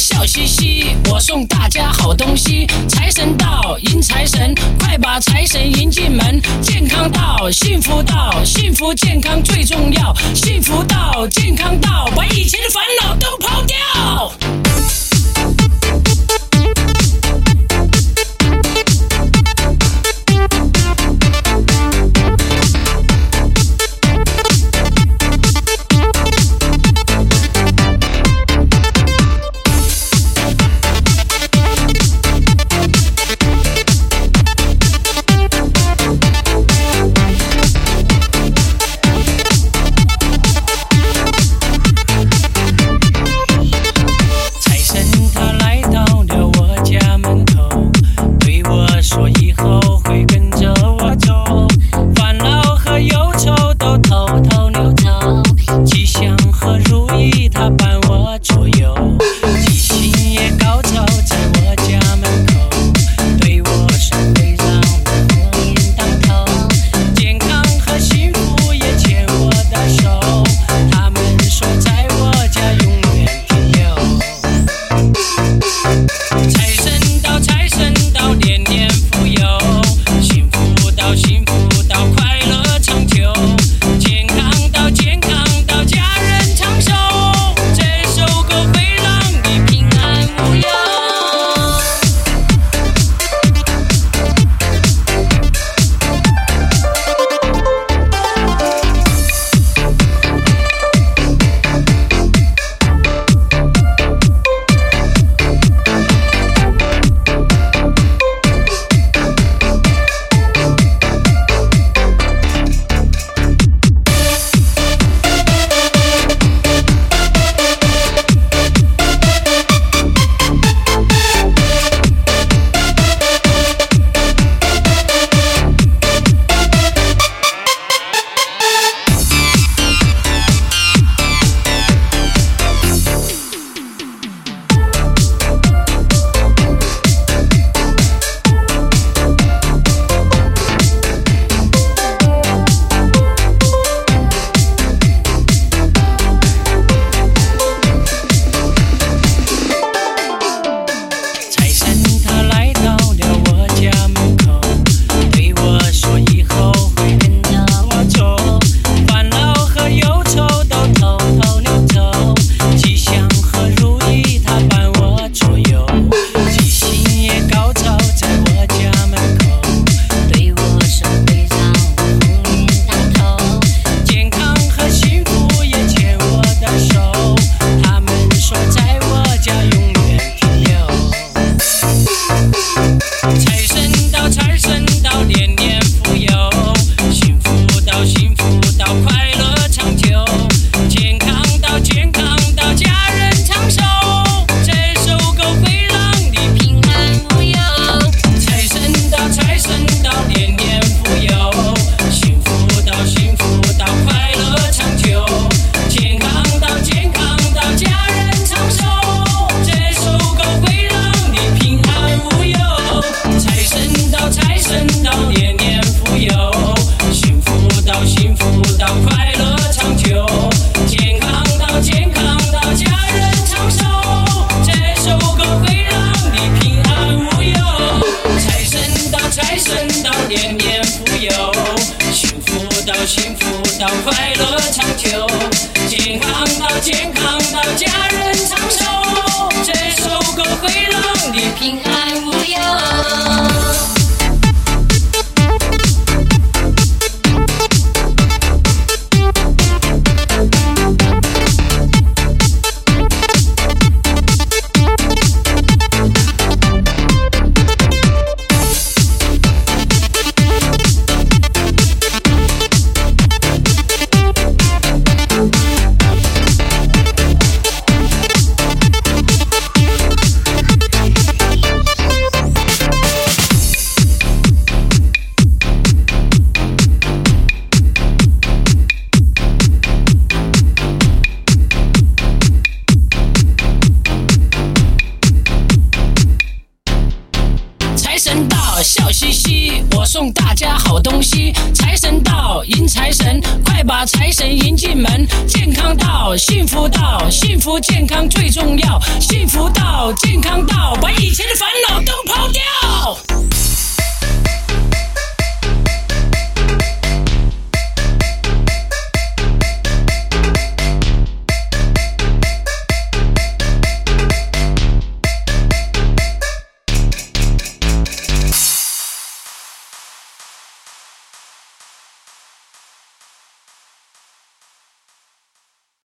笑嘻嘻，我送大家好东西。财神到，迎财神，快把财神迎进门。健康到，幸福到，幸福健康最重要。幸福到，健康到，把以前的烦恼都抛掉。 幸福到快乐长久，健康到健康到家人长寿，这首歌会让你平安无忧。 我送大家好东西，财神到，迎财神，快把财神迎进门。健康到，幸福到，幸福健康最重要。幸福到，健康到，把以前的烦恼都抛掉。